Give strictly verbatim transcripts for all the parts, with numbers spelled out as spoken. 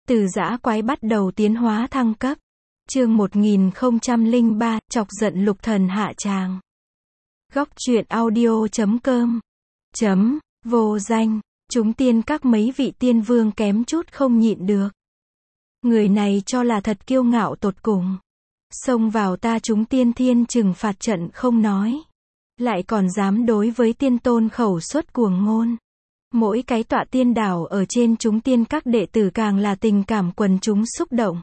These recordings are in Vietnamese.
Từ dã quái bắt đầu tiến hóa thăng cấp. Chương một nghìn không trăm lẻ ba, chọc giận lục thần hạ tràng. Góc truyện audio chấm com. Chấm, vô danh, chúng tiên các mấy vị tiên vương kém chút không nhịn được. Người này cho là thật kiêu ngạo tột cùng. Xông vào ta chúng tiên thiên trừng phạt trận không nói. Lại còn dám đối với tiên tôn khẩu xuất cuồng ngôn. Mỗi cái tọa tiên đảo ở trên chúng tiên các đệ tử càng là tình cảm quần chúng xúc động.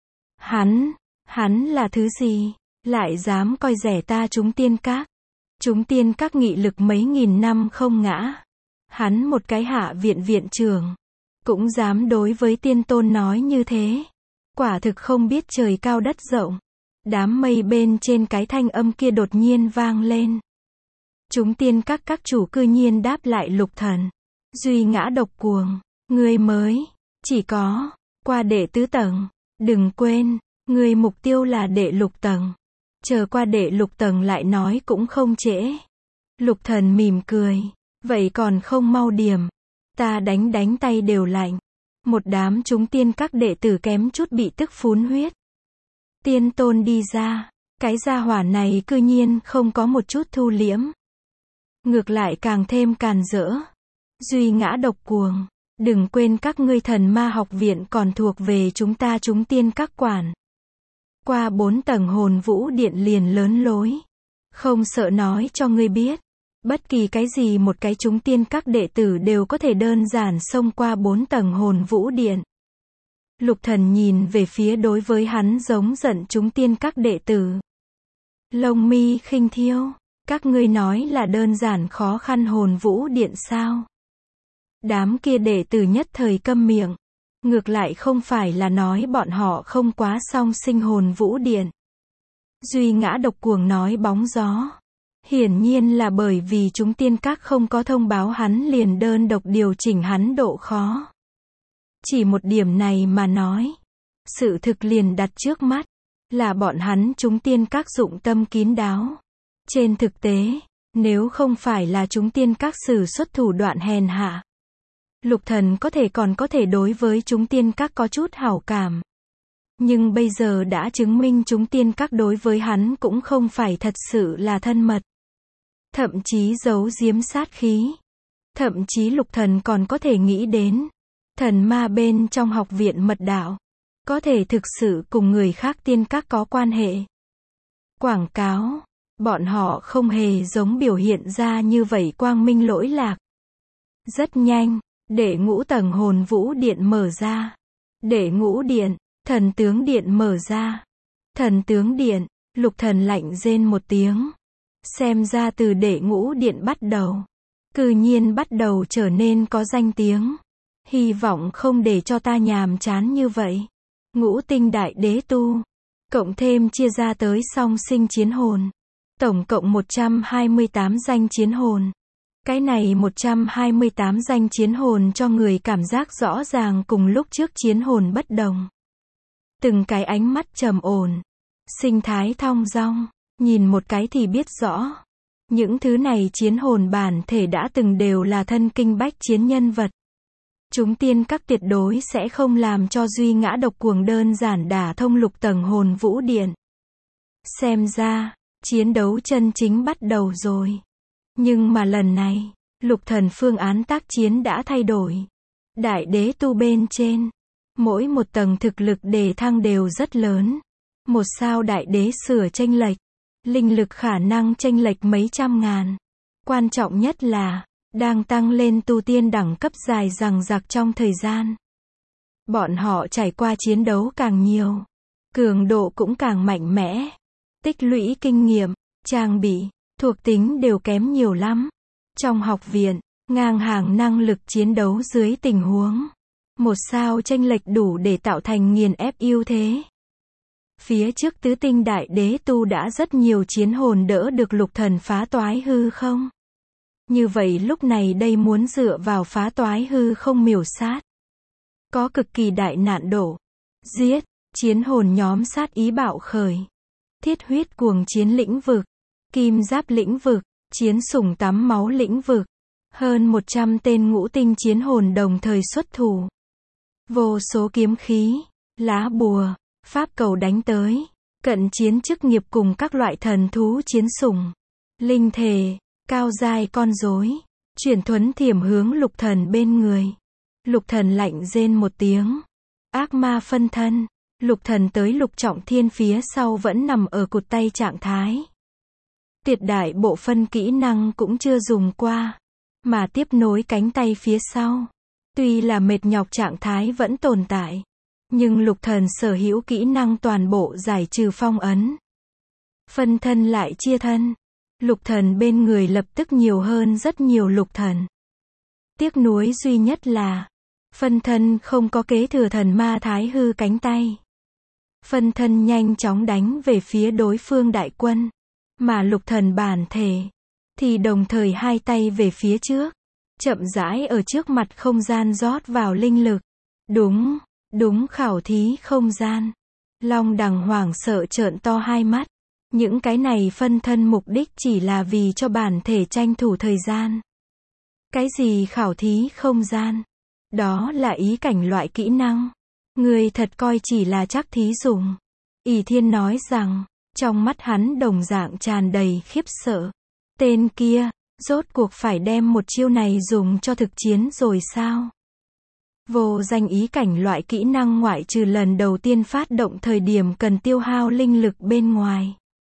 Hắn, hắn là thứ gì? Lại dám coi rẻ ta chúng tiên các. Chúng tiên các nghị lực mấy nghìn năm không ngã. Hắn một cái hạ viện viện trưởng. Cũng dám đối với tiên tôn nói như thế. Quả thực không biết trời cao đất rộng. Đám mây bên trên cái thanh âm kia đột nhiên vang lên. Chúng tiên các các chủ cư nhiên đáp lại lục thần. Duy ngã độc cuồng, ngươi mới, chỉ có, qua đệ tứ tầng, đừng quên, ngươi mục tiêu là đệ lục tầng. Chờ qua đệ lục tầng lại nói cũng không trễ. Lục thần mỉm cười, vậy còn không mau điểm, ta đánh đánh tay đều lạnh. Một đám chúng tiên các đệ tử kém chút bị tức phun huyết. Tiên tôn đi ra, cái gia hỏa này cư nhiên không có một chút thu liễm. Ngược lại càng thêm càn rỡ. Duy ngã độc cuồng, đừng quên các ngươi thần ma học viện còn thuộc về chúng ta chúng tiên các quản. Qua bốn tầng hồn vũ điện liền lớn lối. Không sợ nói cho ngươi biết. Bất kỳ cái gì một cái chúng tiên các đệ tử đều có thể đơn giản xông qua bốn tầng hồn vũ điện. Lục thần nhìn về phía đối với hắn giống giận chúng tiên các đệ tử. Lông mi khinh thiêu, các ngươi nói là đơn giản khó khăn hồn vũ điện sao? Đám kia đệ tử nhất thời câm miệng. Ngược lại không phải là nói bọn họ không quá song sinh hồn vũ điện. Duy ngã độc cuồng nói bóng gió. Hiển nhiên là bởi vì chúng tiên các không có thông báo hắn liền đơn độc điều chỉnh hắn độ khó. Chỉ một điểm này mà nói. Sự thực liền đặt trước mắt. Là bọn hắn chúng tiên các dụng tâm kín đáo. Trên thực tế, nếu không phải là chúng tiên các sử xuất thủ đoạn hèn hạ. Lục thần có thể còn có thể đối với chúng tiên các có chút hảo cảm. Nhưng bây giờ đã chứng minh chúng tiên các đối với hắn cũng không phải thật sự là thân mật. Thậm chí giấu giếm sát khí. Thậm chí lục thần còn có thể nghĩ đến. Thần ma bên trong học viện mật đạo. Có thể thực sự cùng người khác tiên các có quan hệ. Quảng cáo. Bọn họ không hề giống biểu hiện ra như vậy quang minh lỗi lạc. Rất nhanh. Đệ ngũ tầng hồn vũ điện mở ra. Đệ ngũ điện, thần tướng điện mở ra. Thần tướng điện, lục thần lạnh rên một tiếng. Xem ra từ đệ ngũ điện bắt đầu. Cư nhiên bắt đầu trở nên có danh tiếng. Hy vọng không để cho ta nhàm chán như vậy. Ngũ tinh đại đế tu. Cộng thêm chia ra tới song sinh chiến hồn. Tổng cộng một trăm hai mươi tám danh chiến hồn. Cái này một trăm hai mươi tám danh chiến hồn cho người cảm giác rõ ràng cùng lúc trước chiến hồn bất đồng. Từng cái ánh mắt trầm ổn, sinh thái thong dong, nhìn một cái thì biết rõ. Những thứ này chiến hồn bản thể đã từng đều là thân kinh bách chiến nhân vật. Chúng tiên các tuyệt đối sẽ không làm cho duy ngã độc cuồng đơn giản đả thông lục tầng hồn vũ điện. Xem ra, chiến đấu chân chính bắt đầu rồi. Nhưng mà lần này, lục thần phương án tác chiến đã thay đổi. Đại đế tu bên trên, mỗi một tầng thực lực đề thăng đều rất lớn. Một sao đại đế sửa chênh lệch, linh lực khả năng chênh lệch mấy trăm ngàn. Quan trọng nhất là, đang tăng lên tu tiên đẳng cấp dài dằng dặc trong thời gian. Bọn họ trải qua chiến đấu càng nhiều, cường độ cũng càng mạnh mẽ. Tích lũy kinh nghiệm, trang bị, thuộc tính đều kém nhiều lắm. Trong học viện, ngang hàng năng lực chiến đấu dưới tình huống. Một sao chênh lệch đủ để tạo thành nghiền ép ưu thế. Phía trước tứ tinh đại đế tu đã rất nhiều chiến hồn đỡ được lục thần phá toái hư không. Như vậy lúc này đây muốn dựa vào phá toái hư không miểu sát. Có cực kỳ đại nạn đổ. Giết, chiến hồn nhóm sát ý bạo khởi. Thiết huyết cuồng chiến lĩnh vực. Kim giáp lĩnh vực, chiến sủng tắm máu lĩnh vực. Hơn một trăm tên ngũ tinh chiến hồn đồng thời xuất thủ. Vô số kiếm khí, lá bùa, pháp cầu đánh tới, cận chiến chức nghiệp cùng các loại thần thú chiến sủng, linh thể, cao giai con rối, chuyển thuấn thiểm hướng lục thần bên người. Lục thần lạnh rên một tiếng. Ác ma phân thân, lục thần tới lục trọng thiên phía sau vẫn nằm ở cụt tay trạng thái. Tuyệt đại bộ phân kỹ năng cũng chưa dùng qua, mà tiếp nối cánh tay phía sau. Tuy là mệt nhọc trạng thái vẫn tồn tại, nhưng lục thần sở hữu kỹ năng toàn bộ giải trừ phong ấn. Phân thân lại chia thân. Lục thần bên người lập tức nhiều hơn rất nhiều lục thần. Tiếc nuối duy nhất là, phân thân không có kế thừa thần ma thái hư cánh tay. Phân thân nhanh chóng đánh về phía đối phương đại quân, mà lục thần bản thể, thì đồng thời hai tay về phía trước, chậm rãi ở trước mặt không gian rót vào linh lực. Đúng, đúng khảo thí không gian. Long đằng hoảng sợ trợn to hai mắt. Những cái này phân thân mục đích chỉ là vì cho bản thể tranh thủ thời gian. Cái gì khảo thí không gian? Đó là ý cảnh loại kỹ năng. Người thật coi chỉ là chắc thí dùng. ỷ Thiên nói rằng, trong mắt hắn đồng dạng tràn đầy khiếp sợ. Tên kia, rốt cuộc phải đem một chiêu này dùng cho thực chiến rồi sao? Vô danh ý cảnh loại kỹ năng ngoại trừ lần đầu tiên phát động thời điểm cần tiêu hao linh lực bên ngoài.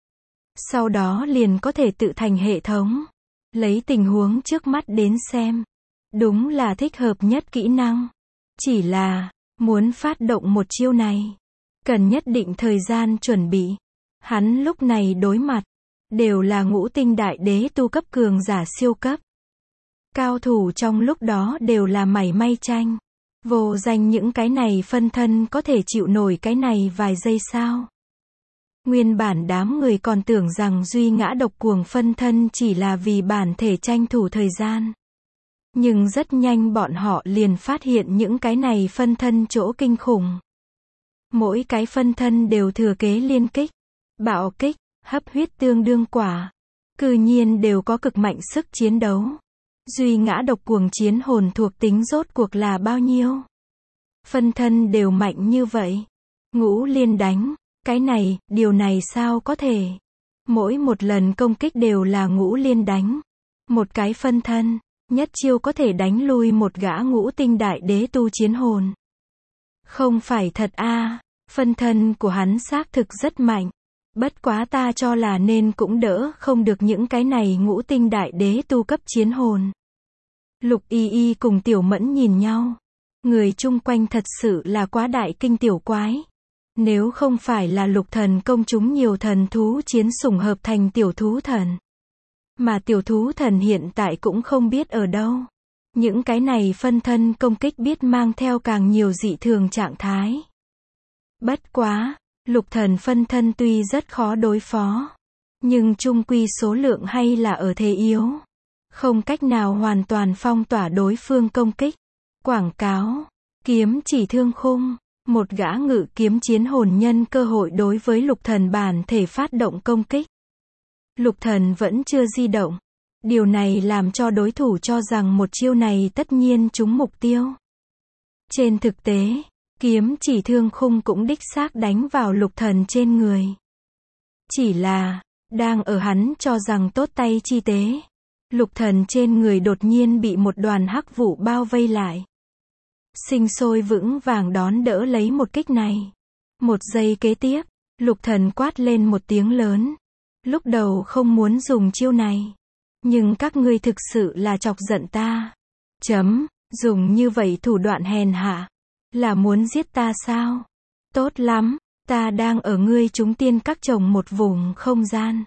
Sau đó liền có thể tự thành hệ thống. Lấy tình huống trước mắt đến xem. Đúng là thích hợp nhất kỹ năng. Chỉ là, muốn phát động một chiêu này, cần nhất định thời gian chuẩn bị. Hắn lúc này đối mặt, đều là ngũ tinh đại đế tu cấp cường giả siêu cấp. Cao thủ trong lúc đó đều là mảy may tranh. Vô danh những cái này phân thân có thể chịu nổi cái này vài giây sao? Nguyên bản đám người còn tưởng rằng duy ngã độc cuồng phân thân chỉ là vì bản thể tranh thủ thời gian. Nhưng rất nhanh bọn họ liền phát hiện những cái này phân thân chỗ kinh khủng. Mỗi cái phân thân đều thừa kế liên kích, bạo kích, hấp huyết tương đương quả. Cư nhiên đều có cực mạnh sức chiến đấu. Duy ngã độc cuồng chiến hồn thuộc tính rốt cuộc là bao nhiêu? Phân thân đều mạnh như vậy. Ngũ liên đánh. Cái này, điều này sao có thể? Mỗi một lần công kích đều là ngũ liên đánh. Một cái phân thân, nhất chiêu có thể đánh lui một gã ngũ tinh đại đế tu chiến hồn. Không phải thật a, à, phân thân của hắn xác thực rất mạnh. Bất quá ta cho là nên cũng đỡ không được những cái này ngũ tinh đại đế tu cấp chiến hồn. Lục Y Y cùng Tiểu Mẫn nhìn nhau. Người chung quanh thật sự là quá đại kinh tiểu quái. Nếu không phải là lục thần công chúng nhiều thần thú chiến sủng hợp thành tiểu thú thần. Mà tiểu thú thần hiện tại cũng không biết ở đâu. Những cái này phân thân công kích biết mang theo càng nhiều dị thường trạng thái. Bất quá, lục thần phân thân tuy rất khó đối phó. Nhưng chung quy số lượng hay là ở thế yếu. Không cách nào hoàn toàn phong tỏa đối phương công kích. Quảng cáo, kiếm chỉ thương khung. Một gã ngự kiếm chiến hồn nhân cơ hội đối với lục thần bản thể phát động công kích. Lục thần vẫn chưa di động. Điều này làm cho đối thủ cho rằng một chiêu này tất nhiên trúng mục tiêu. Trên thực tế, kiếm chỉ thương khung cũng đích xác đánh vào lục thần trên người. Chỉ là, đang ở hắn cho rằng tốt tay chi tế. Lục thần trên người đột nhiên bị một đoàn hắc vụ bao vây lại. Sinh sôi vững vàng đón đỡ lấy một kích này. Một giây kế tiếp, lục thần quát lên một tiếng lớn. Lúc đầu không muốn dùng chiêu này. Nhưng các ngươi thực sự là chọc giận ta. Chấm, dùng như vậy thủ đoạn hèn hạ. Là muốn giết ta sao? Tốt lắm, ta đang ở ngươi chúng tiên các trồng một vùng không gian.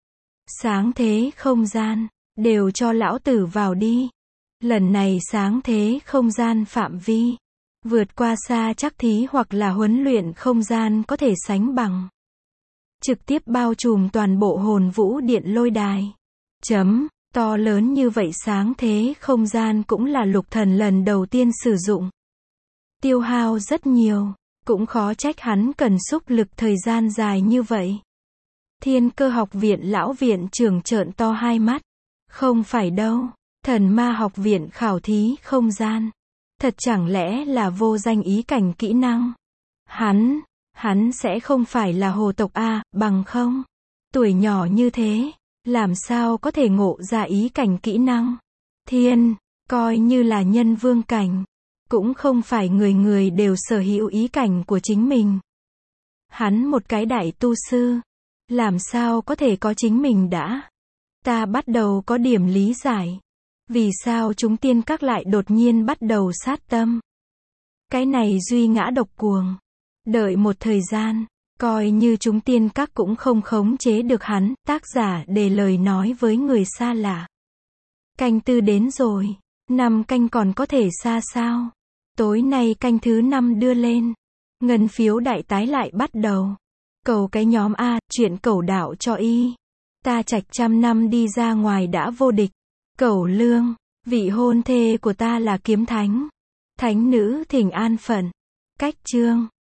Sáng thế không gian, đều cho lão tử vào đi. Lần này sáng thế không gian phạm vi, vượt qua xa chắc thí hoặc là huấn luyện không gian có thể sánh bằng. Trực tiếp bao trùm toàn bộ hồn vũ điện lôi đài. Chấm, to lớn như vậy sáng thế không gian cũng là lục thần lần đầu tiên sử dụng. Tiêu hao rất nhiều, cũng khó trách hắn cần xúc lực thời gian dài như vậy. Thiên Cơ học viện lão viện trưởng trợn to hai mắt. Không phải đâu. Thần ma học viện khảo thí không gian. Thật chẳng lẽ là vô danh ý cảnh kỹ năng? Hắn, hắn sẽ không phải là hồ tộc a, bằng không? Tuổi nhỏ như thế, làm sao có thể ngộ ra ý cảnh kỹ năng? Thiên, coi như là nhân vương cảnh, cũng không phải người người đều sở hữu ý cảnh của chính mình. Hắn một cái đại tu sư, làm sao có thể có chính mình đã? Ta bắt đầu có điểm lý giải. Vì sao chúng tiên các lại đột nhiên bắt đầu sát tâm? Cái này duy ngã độc cuồng. Đợi một thời gian, coi như chúng tiên các cũng không khống chế được hắn, tác giả để lời nói với người xa lạ. Canh tư đến rồi, năm canh còn có thể xa sao? Tối nay canh thứ năm đưa lên. Ngân phiếu đại tái lại bắt đầu. Cầu cái nhóm A, chuyện cẩu đạo cho y. Ta trạch trăm năm đi ra ngoài đã vô địch. Cẩu lương, vị hôn thê của ta là kiếm thánh. Thánh nữ thỉnh an phận. Cách chương.